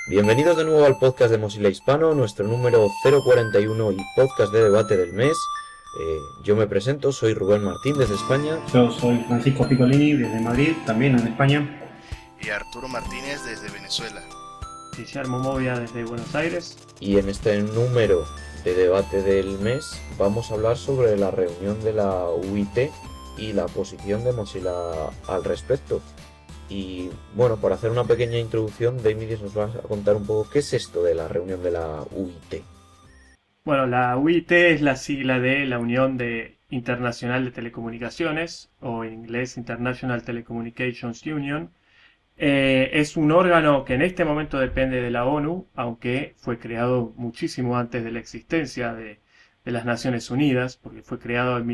Bienvenidos de nuevo al podcast de Mozilla Hispano, nuestro número 041 y podcast de debate del mes. Yo me presento, soy Rubén Martín desde España. Yo soy Francisco Piccolini desde Madrid, también en España. Y Arturo Martínez desde Venezuela. Guillermo Movia desde Buenos Aires. Y en este número de debate del mes vamos a hablar sobre la reunión de la UIT y la posición de Mozilla al respecto. Y bueno, para hacer una pequeña introducción, Demiris nos va a contar un poco qué es esto de la reunión de la UIT. Bueno, la UIT es la sigla de la Unión Internacional de Telecomunicaciones, o en inglés International Telecommunications Union. Es un órgano que en este momento depende de la ONU, aunque fue creado muchísimo antes de la existencia de las Naciones Unidas, porque fue creado en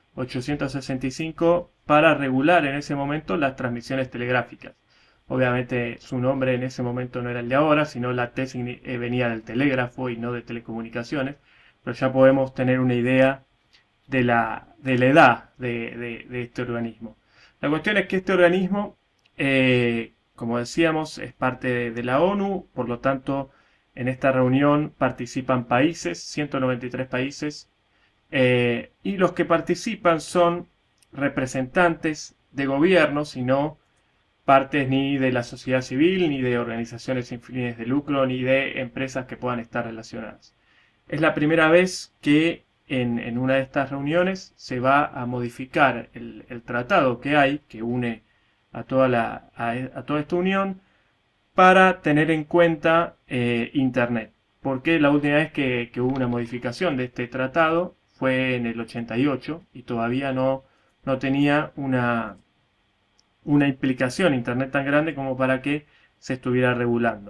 1865 para regular en ese momento las transmisiones telegráficas. Obviamente su nombre en ese momento no era el de ahora, sino la T venía del telégrafo y no de telecomunicaciones, pero ya podemos tener una idea de la edad de este organismo. La cuestión es que este organismo, como decíamos, es parte de la ONU, por lo tanto, en esta reunión participan países, 193 países, y los que participan son representantes de gobiernos y no partes ni de la sociedad civil, ni de organizaciones sin fines de lucro, ni de empresas que puedan estar relacionadas. Es la primera vez que en una de estas reuniones se va a modificar el tratado que hay, que une a toda esta unión, para tener en cuenta Internet. Porque la última vez que hubo una modificación de este tratado fue en el 88 y todavía no tenía una implicación Internet tan grande como para que se estuviera regulando.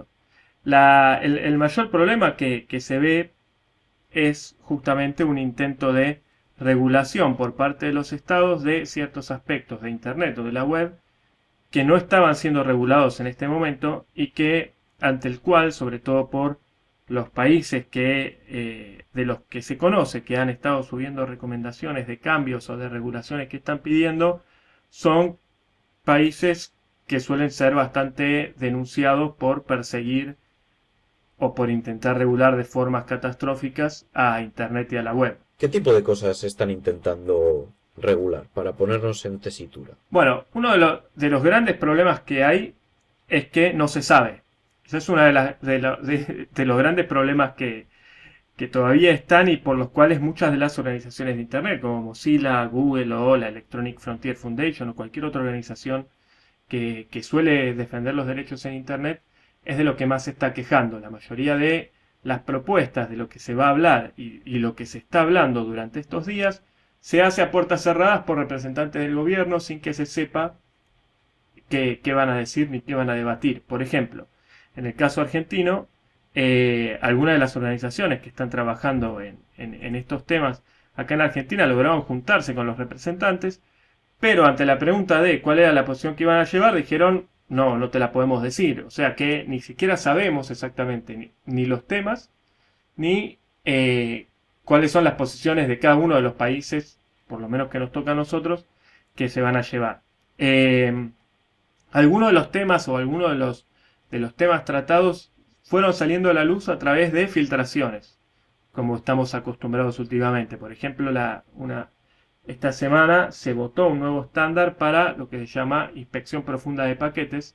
El mayor problema que se ve es justamente un intento de regulación por parte de los estados de ciertos aspectos de Internet o de la web que no estaban siendo regulados en este momento y que ante el cual, sobre todo por los países de los que se conoce que han estado subiendo recomendaciones de cambios o de regulaciones que están pidiendo, son países que suelen ser bastante denunciados por perseguir o por intentar regular de formas catastróficas a Internet y a la web. ¿Qué tipo de cosas están intentando regular para ponernos en tesitura? Bueno, uno de los grandes problemas que hay es que no se sabe. Ese es uno de los grandes problemas que todavía están y por los cuales muchas de las organizaciones de Internet, como Mozilla, Google o la Electronic Frontier Foundation o cualquier otra organización que suele defender los derechos en Internet, es de lo que más se está quejando. La mayoría de las propuestas de lo que se va a hablar y lo que se está hablando durante estos días se hace a puertas cerradas por representantes del gobierno sin que se sepa qué van a decir ni qué van a debatir. Por ejemplo, en el caso argentino, algunas de las organizaciones que están trabajando en estos temas acá en Argentina lograron juntarse con los representantes, pero ante la pregunta de cuál era la posición que iban a llevar, dijeron, no te la podemos decir. O sea que ni siquiera sabemos exactamente ni los temas, ni cuáles son las posiciones de cada uno de los países, por lo menos que nos toca a nosotros, que se van a llevar. Algunos de los temas o algunos de los temas tratados fueron saliendo a la luz a través de filtraciones, como estamos acostumbrados últimamente. Por ejemplo, esta semana se votó un nuevo estándar para lo que se llama inspección profunda de paquetes,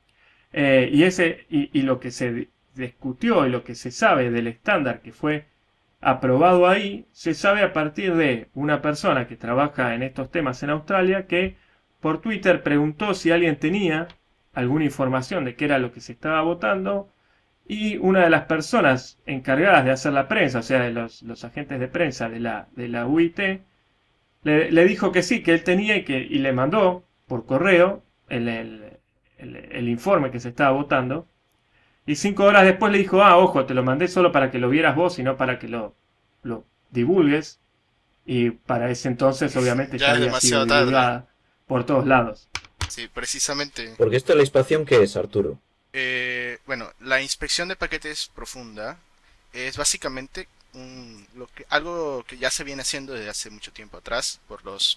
y lo que se discutió y lo que se sabe del estándar que fue aprobado ahí, se sabe a partir de una persona que trabaja en estos temas en Australia que por Twitter preguntó si alguien tenía alguna información de qué era lo que se estaba votando y una de las personas encargadas de hacer la prensa, o sea, de los agentes de prensa de la UIT, le dijo que sí, que él tenía y le mandó por correo el informe que se estaba votando. Y 5 horas después le dijo, ojo, te lo mandé solo para que lo vieras vos y no para que lo divulgues. Y para ese entonces obviamente ya Ya es había sido demasiado tarde. divulgada por todos lados. Sí, precisamente. Porque esto de la inspección, ¿qué es, Arturo? Bueno, la inspección de paquetes profunda es básicamente algo que ya se viene haciendo desde hace mucho tiempo atrás por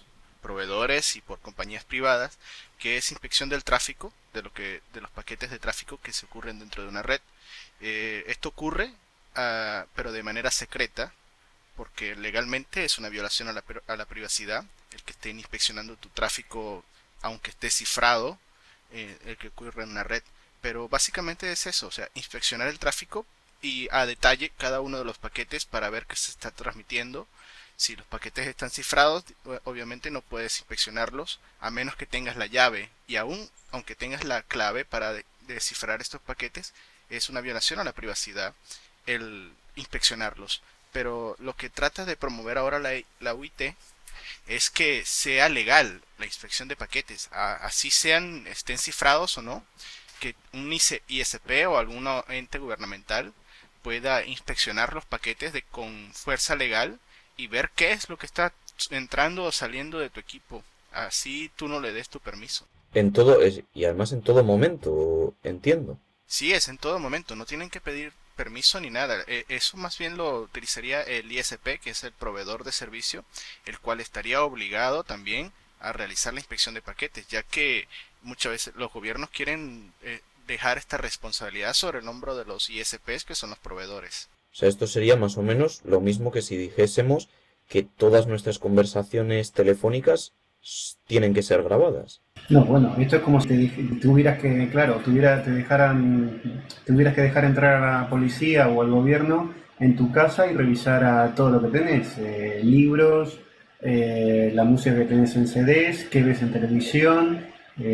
proveedores y por compañías privadas, que es inspección del tráfico, de los paquetes de tráfico que se ocurren dentro de una red. Esto ocurre, pero de manera secreta, porque legalmente es una violación a la privacidad, el que estén inspeccionando tu tráfico, aunque esté cifrado, el que ocurre en una red. Pero básicamente es eso, o sea, inspeccionar el tráfico y a detalle cada uno de los paquetes para ver qué se está transmitiendo. Si los paquetes están cifrados, obviamente no puedes inspeccionarlos a menos que tengas la llave, y aún aunque tengas la clave para descifrar estos paquetes, es una violación a la privacidad el inspeccionarlos. Pero lo que trata de promover ahora la UIT es que sea legal la inspección de paquetes, así estén cifrados o no, que un ISP o algún ente gubernamental pueda inspeccionar los paquetes con fuerza legal y ver qué es lo que está entrando o saliendo de tu equipo. Así tú no le des tu permiso. Y además en todo momento, entiendo. Sí, es en todo momento, no tienen que pedir permiso ni nada. Eso más bien lo utilizaría el ISP, que es el proveedor de servicio, el cual estaría obligado también a realizar la inspección de paquetes, ya que muchas veces los gobiernos quieren dejar esta responsabilidad sobre el hombro de los ISPs, que son los proveedores. O sea, esto sería más o menos lo mismo que si dijésemos que todas nuestras conversaciones telefónicas tienen que ser grabadas. No, bueno, esto es como si tuvieras que, claro, tuvieras que dejar entrar a la policía o al gobierno en tu casa y revisar a todo lo que tenés, libros, la música que tenés en CDs, qué ves en televisión,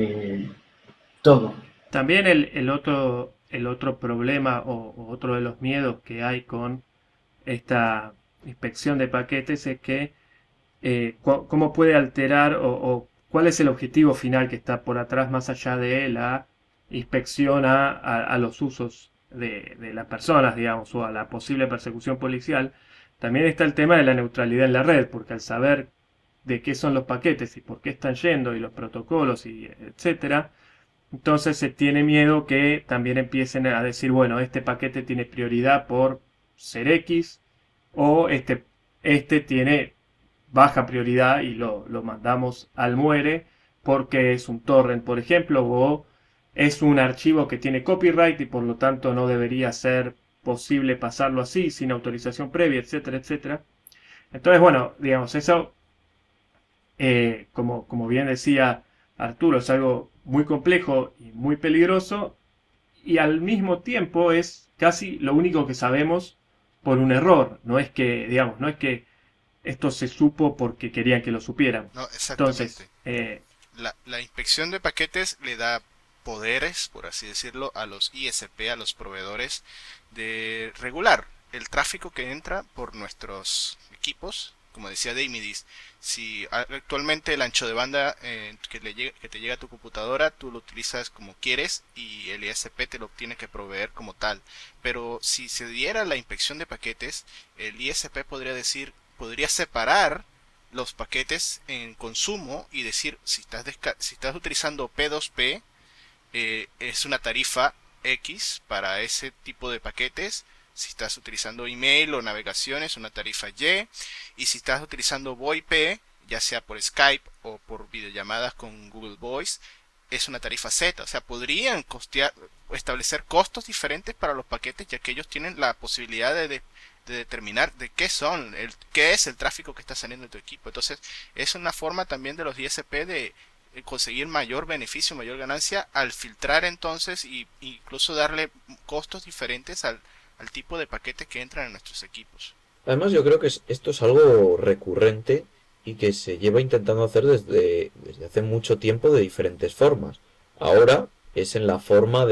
todo. También el otro problema o otro de los miedos que hay con esta inspección de paquetes es que cómo puede alterar o cuál es el objetivo final que está por atrás más allá de la inspección a los usos de las personas, digamos, o a la posible persecución policial. También está el tema de la neutralidad en la red, porque al saber de qué son los paquetes y por qué están yendo y los protocolos y etcétera, entonces se tiene miedo que también empiecen a decir, bueno, este paquete tiene prioridad por ser X o este tiene baja prioridad y lo mandamos al muere porque es un torrent, por ejemplo, o es un archivo que tiene copyright y por lo tanto no debería ser posible pasarlo así sin autorización previa, etcétera, etcétera. Entonces, bueno, digamos, eso, como bien decía Arturo, es algo muy complejo y muy peligroso y al mismo tiempo es casi lo único que sabemos por un error. No es que, digamos, no es que esto se supo porque querían que lo supieran. No, Entonces, exactamente. La inspección de paquetes le da poderes, por así decirlo, a los ISP, a los proveedores, de regular el tráfico que entra por nuestros equipos. Como decía Deimidis, si actualmente el ancho de banda que te llega a tu computadora, tú lo utilizas como quieres y el ISP te lo tiene que proveer como tal. Pero si se diera la inspección de paquetes, el ISP podría separar los paquetes en consumo y decir si estás utilizando P2P, es una tarifa X para ese tipo de paquetes. Si estás utilizando email o navegación es una tarifa y si estás utilizando VoIP, ya sea por Skype o por videollamadas con Google Voice, es una tarifa Z. O sea, podrían establecer costos diferentes para los paquetes, ya que ellos tienen la posibilidad de determinar de qué es el tráfico que está saliendo de tu equipo. Entonces, es una forma también de los ISP de conseguir mayor beneficio, mayor ganancia al filtrar entonces y incluso darle costos diferentes al tipo de paquetes que entran en nuestros equipos. Además, yo creo que esto es algo recurrente y que se lleva intentando hacer desde hace mucho tiempo de diferentes formas. Ahora es en la forma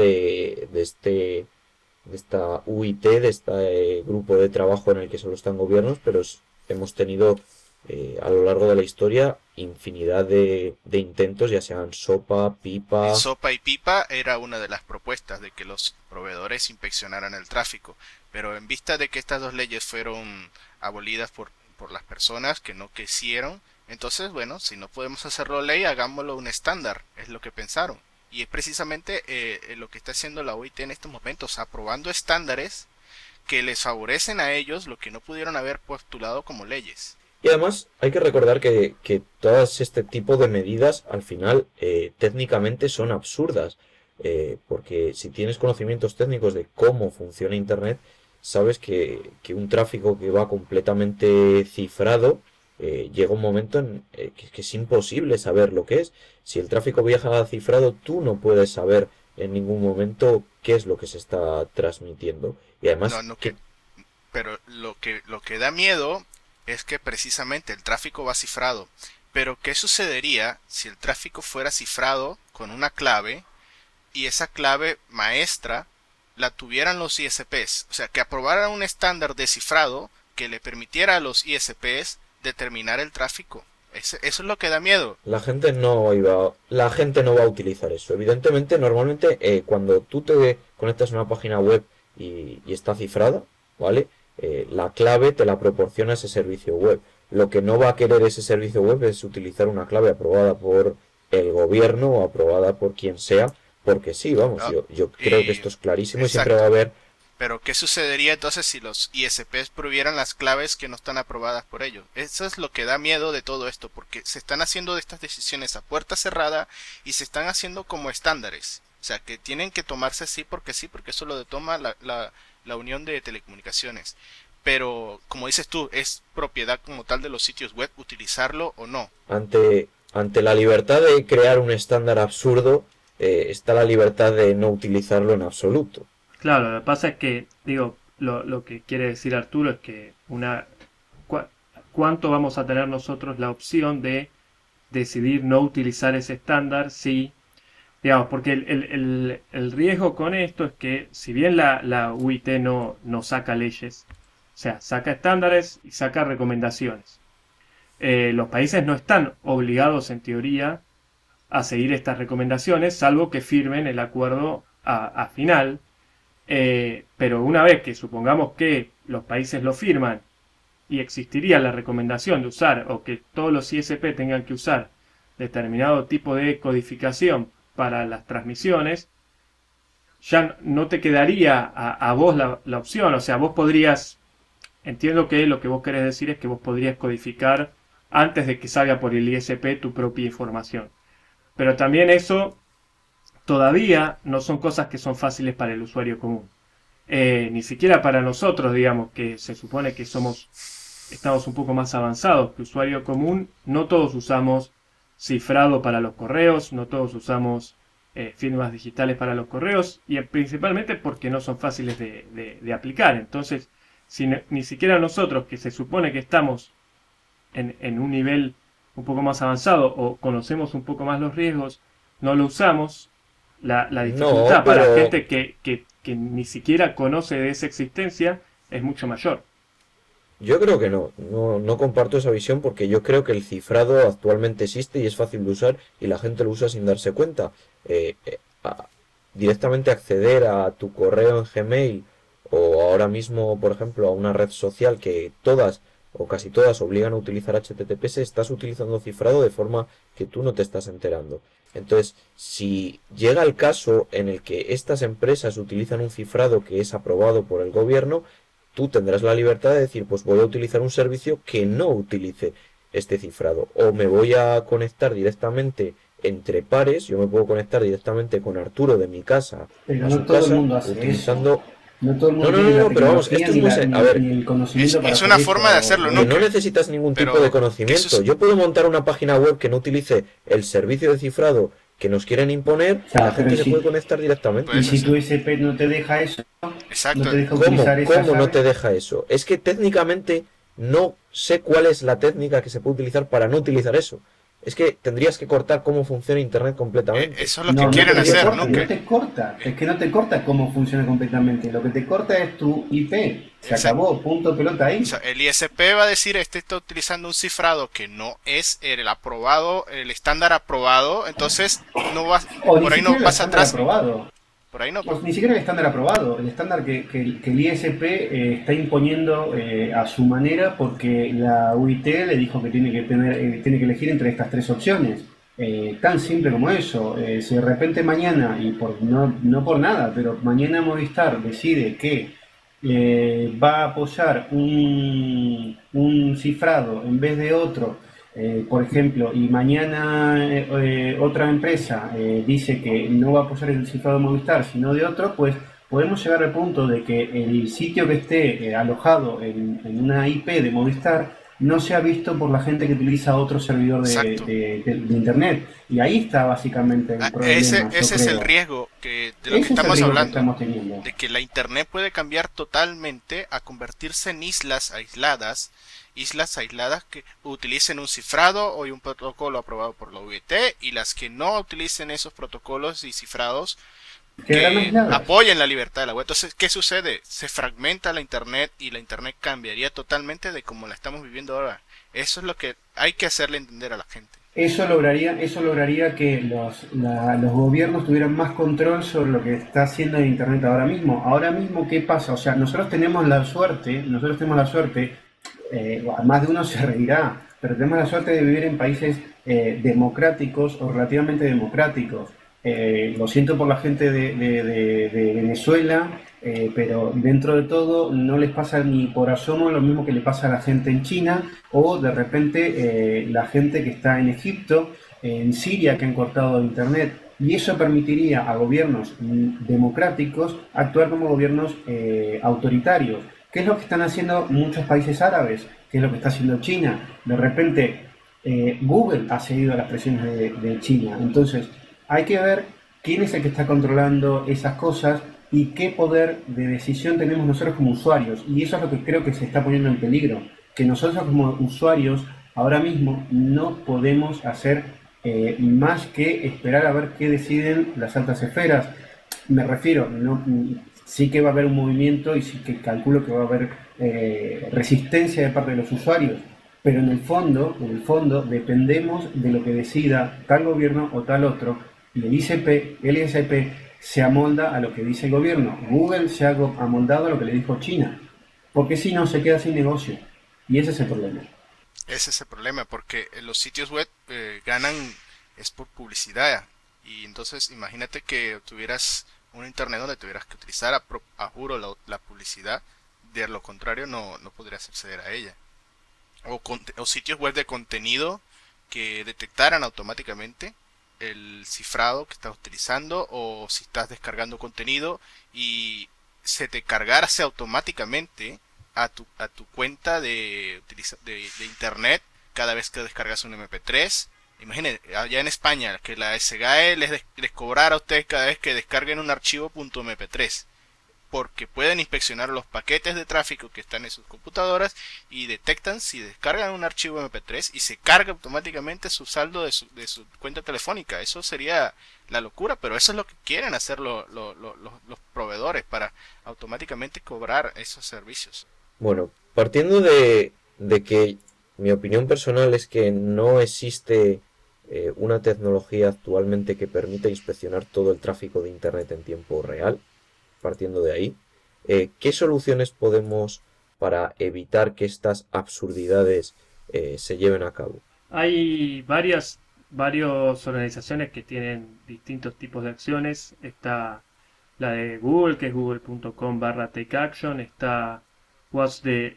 de esta UIT, de este grupo de trabajo en el que solo están gobiernos, pero hemos tenido a lo largo de la historia infinidad de intentos, ya sean sopa, pipa. En sopa y pipa era una de las propuestas de que los proveedores inspeccionaran el tráfico, pero en vista de que estas dos leyes fueron abolidas por las personas que no quisieron, entonces bueno, si no podemos hacerlo ley, hagámoslo un estándar, es lo que pensaron. Y es precisamente lo que está haciendo la OIT en estos momentos, aprobando estándares que les favorecen a ellos lo que no pudieron haber postulado como leyes. Y además hay que recordar que todas este tipo de medidas al final técnicamente son absurdas, porque si tienes conocimientos técnicos de cómo funciona Internet, sabes que un tráfico que va completamente cifrado, llega un momento en que es imposible saber lo que es. Si el tráfico viaja cifrado, tú no puedes saber en ningún momento qué es lo que se está transmitiendo. Y No, además, no que que, pero lo que da miedo es que precisamente el tráfico va cifrado. Pero ¿qué sucedería si el tráfico fuera cifrado con una clave y esa clave maestra la tuvieran los ISPs? O sea, que aprobaran un estándar de cifrado que le permitiera a los ISPs determinar el tráfico. Eso es lo que da miedo. la gente no va a utilizar eso. Evidentemente, normalmente cuando tú te conectas a una página web y está cifrada, ¿vale? La clave te la proporciona ese servicio web. Lo que no va a querer ese servicio web es utilizar una clave aprobada por el gobierno o aprobada por quien sea, porque sí, vamos, ¿No? yo creo que Y, esto es clarísimo y siempre va a exacto. haber. Pero ¿qué sucedería entonces si los ISPs prohibieran las claves que no están aprobadas por ellos? Eso es lo que da miedo de todo esto, porque se están haciendo de estas decisiones a puerta cerrada y se están haciendo como estándares. O sea, que tienen que tomarse sí, porque eso lo toma la Unión de Telecomunicaciones. Pero, como dices tú, es propiedad como tal de los sitios web utilizarlo o no. Ante la libertad de crear un estándar absurdo, está la libertad de no utilizarlo en absoluto. Claro, lo que pasa es que, digo, lo que quiere decir Arturo es que cua- ¿cuánto vamos a tener nosotros la opción de decidir no utilizar ese estándar si, digamos, porque el riesgo con esto es que si bien la UIT no saca leyes, o sea, saca estándares y saca recomendaciones, los países no están obligados en teoría a seguir estas recomendaciones, salvo que firmen el acuerdo a final. Pero una vez que supongamos que los países lo firman y existiría la recomendación de usar o que todos los ISP tengan que usar determinado tipo de codificación para las transmisiones, ya no te quedaría a vos la opción. O sea, vos podrías, entiendo que lo que vos querés decir es que vos podrías codificar antes de que salga por el ISP tu propia información. Pero también eso todavía no son cosas que son fáciles para el usuario común. Ni siquiera para nosotros, digamos, que se supone que estamos un poco más avanzados que usuario común, no todos usamos cifrado para los correos, no todos usamos firmas digitales para los correos, y principalmente porque no son fáciles de aplicar. Entonces, si ni siquiera nosotros, que se supone que estamos en un nivel un poco más avanzado o conocemos un poco más los riesgos, no lo usamos, la No, dificultad para pero gente que ni siquiera conoce de esa existencia es mucho mayor. yo creo que no comparto esa visión porque yo creo que el cifrado actualmente existe y es fácil de usar y la gente lo usa sin darse cuenta. Eh, eh, a- Directamente acceder a tu correo en Gmail o ahora mismo, por ejemplo, a una red social que todas o casi todas obligan a utilizar HTTPS, estás utilizando cifrado de forma que tú no te estás enterando. Entonces, si llega el caso en el que estas empresas utilizan un cifrado que es aprobado por el gobierno, tú tendrás la libertad de decir, pues voy a utilizar un servicio que no utilice este cifrado. O me voy a conectar directamente entre pares, yo me puedo conectar directamente con Arturo de mi casa Pero a no su todo el casa mundo hace eso. utilizando. No todo el No, mundo no, tiene no, la no, pero vamos, tecnología esto es ni, muy... A ver, ni el conocimiento para Es hacer una forma de eso, hacerlo, que ¿no? no Rodrigo. necesitas ningún tipo de Pero, ¿qué conocimiento. sus... Yo puedo montar una página web que no utilice el servicio de cifrado que nos quieren imponer y la Ya, pero gente se puede conectar y directamente. Puedes si hacer. tu SP no te deja eso, no Exacto. te deja ¿Cómo? utilizar esa ¿Cómo no llave. te deja eso? Es que técnicamente no sé cuál es la técnica que se puede utilizar para no utilizar eso. Es que tendrías que cortar cómo funciona Internet completamente. Eso es lo que No, no quieren te Tendrías hacer, corta, ¿no? no Que, te corta. eh, Es que no te corta cómo funciona completamente. Lo que te corta es tu IP. Se exa- acabó, punto pelota o sea, ahí. el ISP va a decir, este está utilizando un cifrado que no es el aprobado, el estándar aprobado, entonces no va, O ni por ahí no siquiera el pasa estándar atrás, aprobado. por ahí no. Pues ni siquiera el estándar aprobado, el estándar que el ISP está imponiendo a su manera porque la UIT le dijo que tiene que elegir entre estas tres opciones. Tan simple como eso. Si de repente mañana, y no por nada, pero mañana Movistar decide que va a apoyar un cifrado en vez de otro, por ejemplo, y mañana otra empresa dice que no va a apoyar el cifrado de Movistar, sino de otro, pues podemos llegar al punto de que el sitio que esté alojado en una IP de Movistar no sea visto por la gente que utiliza otro servidor Exacto. de Internet. Y ahí está básicamente el Ese, problema, yo ese es el creo. riesgo de lo que Ese es el estamos riesgo que hablando, estamos teniendo. de que la Internet puede cambiar totalmente a convertirse en islas aisladas que utilicen un cifrado o un protocolo aprobado por la UIT y las que no utilicen esos protocolos y cifrados Quedarán que aisladas. apoyen la libertad de la web. Entonces, ¿qué sucede? Se fragmenta la Internet y la Internet cambiaría totalmente de como la estamos viviendo ahora. Eso es lo que hay que hacerle entender a la gente. Eso lograría que los gobiernos tuvieran más control sobre lo que está haciendo el Internet ahora mismo. Ahora mismo, ¿qué pasa? O sea, nosotros tenemos la suerte, más de uno se reirá, pero tenemos la suerte de vivir en países democráticos o relativamente democráticos. Lo siento por la gente de Venezuela, pero dentro de todo no les pasa ni por asomo lo mismo que le pasa a la gente en China o de repente la gente que está en Egipto, en Siria, que han cortado Internet. Y eso permitiría a gobiernos democráticos actuar como gobiernos autoritarios. ¿Qué es lo que están haciendo muchos países árabes? ¿Qué es lo que está haciendo China? De repente Google ha seguido las presiones de China. Entonces, hay que ver quién es el que está controlando esas cosas y qué poder de decisión tenemos nosotros como usuarios. Y eso es lo que creo que se está poniendo en peligro. Que nosotros como usuarios ahora mismo no podemos hacer más que esperar a ver qué deciden las altas esferas. Me refiero, no, sí que va a haber un movimiento y sí que calculo que va a haber resistencia de parte de los usuarios, pero en el fondo dependemos de lo que decida tal gobierno o tal otro, y el ISP se amolda a lo que dice el gobierno. Google se ha amoldado a lo que le dijo China, porque si no se queda sin negocio, y ese es el problema. Ese es el problema, porque los sitios web ganan es por publicidad. Y entonces imagínate que tuvieras un internet donde tuvieras que utilizar a juro la publicidad. De lo contrario no podrías acceder a ella. O sitios web de contenido que detectaran automáticamente el cifrado que estás utilizando o si estás descargando contenido y se te cargase automáticamente a tu cuenta de internet cada vez que descargas un MP3. Imagínense, allá en España, que la SGAE les cobrara a ustedes cada vez que descarguen un archivo .mp3 porque pueden inspeccionar los paquetes de tráfico que están en sus computadoras y detectan si descargan un archivo MP3 y se carga automáticamente su saldo de su cuenta telefónica. Eso sería la locura, pero eso es lo que quieren hacer los proveedores para automáticamente cobrar esos servicios. Bueno, partiendo de que mi opinión personal es que no existe una tecnología actualmente que permita inspeccionar todo el tráfico de Internet en tiempo real, partiendo de ahí, ¿qué soluciones podemos para evitar que estas absurdidades se lleven a cabo? Hay varias organizaciones que tienen distintos tipos de acciones. Está la de Google, que es google.com/takeaction. Está What's the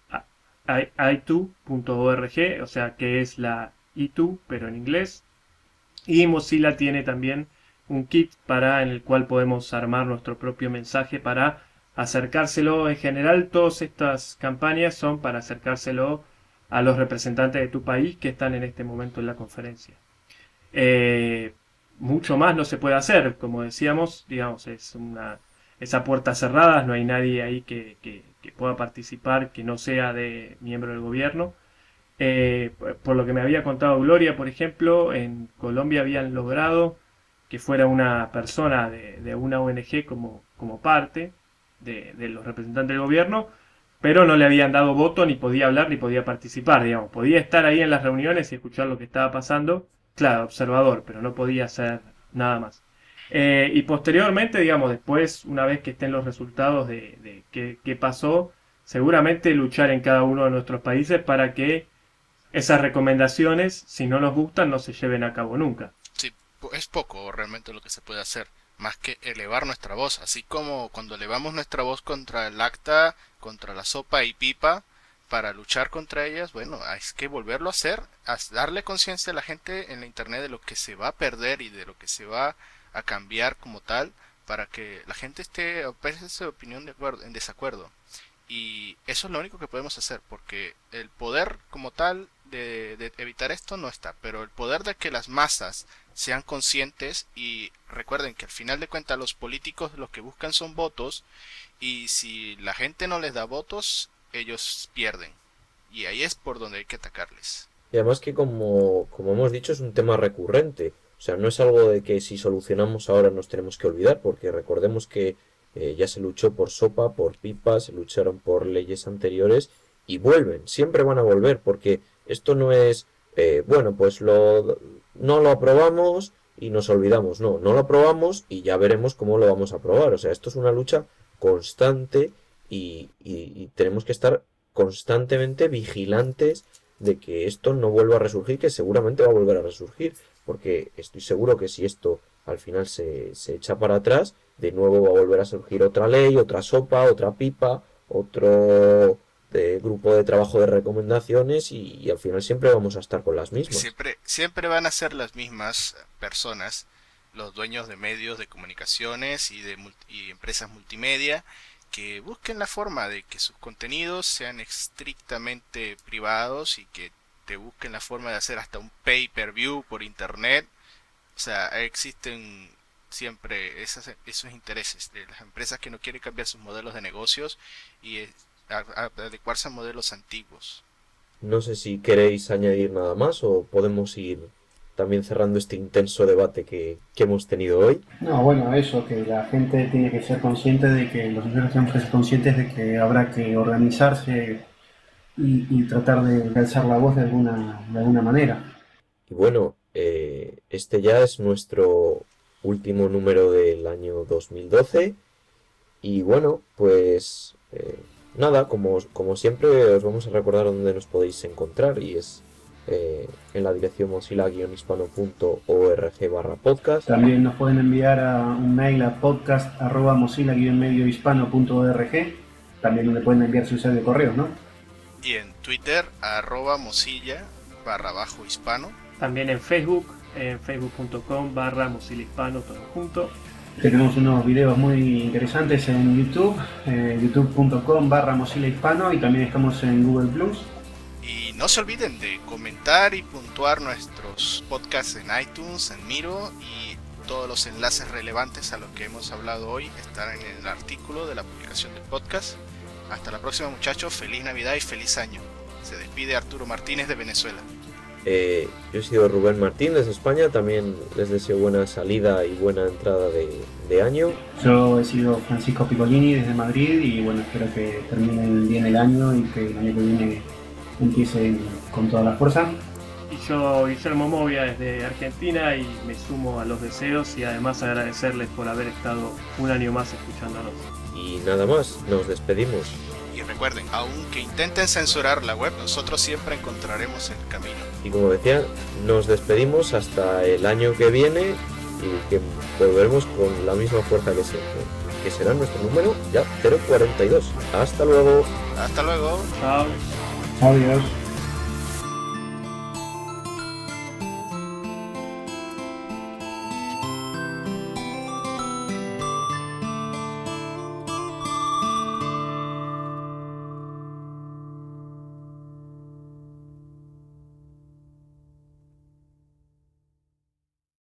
i2.org, o sea, que es la i2, pero en inglés. Y Mozilla tiene también un kit en el cual podemos armar nuestro propio mensaje para acercárselo. En general, todas estas campañas son para acercárselo a los representantes de tu país que están en este momento en la conferencia. Eh, Mucho más no se puede hacer, como decíamos, digamos, esa puerta cerrada, no hay nadie ahí que pueda participar que no sea de miembro del gobierno. Por lo que me había contado Gloria, por ejemplo, en Colombia habían logrado que fuera una persona de una ONG como parte de los representantes del gobierno, pero no le habían dado voto, ni podía hablar, ni podía participar, digamos. Podía estar ahí en las reuniones y escuchar lo que estaba pasando, claro, observador, pero no podía hacer nada más. Y posteriormente, digamos, después, una vez que estén los resultados de qué pasó, seguramente luchar en cada uno de nuestros países para que esas recomendaciones, si no nos gustan, no se lleven a cabo nunca. Sí, es poco realmente lo que se puede hacer. más que elevar nuestra voz, así como cuando elevamos nuestra voz contra el ACTA, contra la sopa y pipa, para luchar contra ellas, bueno, hay que volverlo a hacer, darle conciencia a la gente en la internet de lo que se va a perder y de lo que se va a cambiar como tal, para que la gente esté exprese su opinión en desacuerdo. Y eso es lo único que podemos hacer, porque el poder como tal de evitar esto no está, pero el poder de que las masas sean conscientes, y recuerden que al final de cuentas los políticos lo que buscan son votos, y si la gente no les da votos, ellos pierden. Y ahí es por donde hay que atacarles. Y además que como hemos dicho es un tema recurrente. O sea, no es algo de que si solucionamos ahora nos tenemos que olvidar, porque recordemos que ya se luchó por sopa, por pipa, se lucharon por leyes anteriores y vuelven, siempre van a volver, porque esto no es, bueno, pues no lo aprobamos y nos olvidamos. No, no lo aprobamos y ya veremos cómo lo vamos a aprobar. O sea, esto es una lucha constante y tenemos que estar constantemente vigilantes de que esto no vuelva a resurgir, que seguramente va a volver a resurgir, porque estoy seguro que si esto al final se echa para atrás, de nuevo va a volver a surgir otra ley, otra sopa, otra pipa, otro grupo de trabajo de recomendaciones y al final siempre vamos a estar con las mismas. Siempre van a ser las mismas personas, los dueños de medios de comunicaciones y empresas multimedia, que busquen la forma de que sus contenidos sean estrictamente privados y que te busquen la forma de hacer hasta un pay-per-view por internet. O sea, existen siempre esos intereses de las empresas que no quieren cambiar sus modelos de negocios y adecuarse a modelos antiguos. No sé si queréis añadir nada más o podemos ir también cerrando este intenso debate que hemos tenido hoy. No, bueno, eso, que la gente tiene que ser consciente de que los usuarios tenemos que ser conscientes de que habrá que organizarse y tratar de alzar la voz de alguna manera. Y bueno, este ya es nuestro último número del año 2012 y bueno, pues nada, como siempre os vamos a recordar dónde nos podéis encontrar y es en la dirección mozilla-hispano.org/podcast. También nos pueden enviar un mail a podcast@mozilla-hispano.org, también donde pueden enviar su usuario de correos, ¿no? Y en Twitter, @mozilla_hispano. También en Facebook, en facebook.com/mozilla-hispano, todo junto. Tenemos unos videos muy interesantes en YouTube, youtube.com/mozilla-hispano, y también estamos en Google Plus. Y no se olviden de comentar y puntuar nuestros podcasts en iTunes, en Miro, y todos los enlaces relevantes a lo que hemos hablado hoy estarán en el artículo de la publicación del podcast. Hasta la próxima, muchachos, feliz Navidad y feliz año. Se despide Arturo Martínez de Venezuela. Yo he sido Rubén Martín desde España, también les deseo buena salida y buena entrada de año. Yo he sido Francisco Piccolini desde Madrid y bueno, espero que terminen bien el año y que el año que viene empiecen con toda la fuerza. Y yo, Guillermo Movia, desde Argentina, y me sumo a los deseos y además agradecerles por haber estado un año más escuchándonos. Y nada más, nos despedimos. Y recuerden, aunque intenten censurar la web, nosotros siempre encontraremos el camino. Y como decía, nos despedimos hasta el año que viene y que volveremos con la misma fuerza que siempre, que será nuestro número ya 042. Hasta luego. Hasta luego. Chao. Adiós.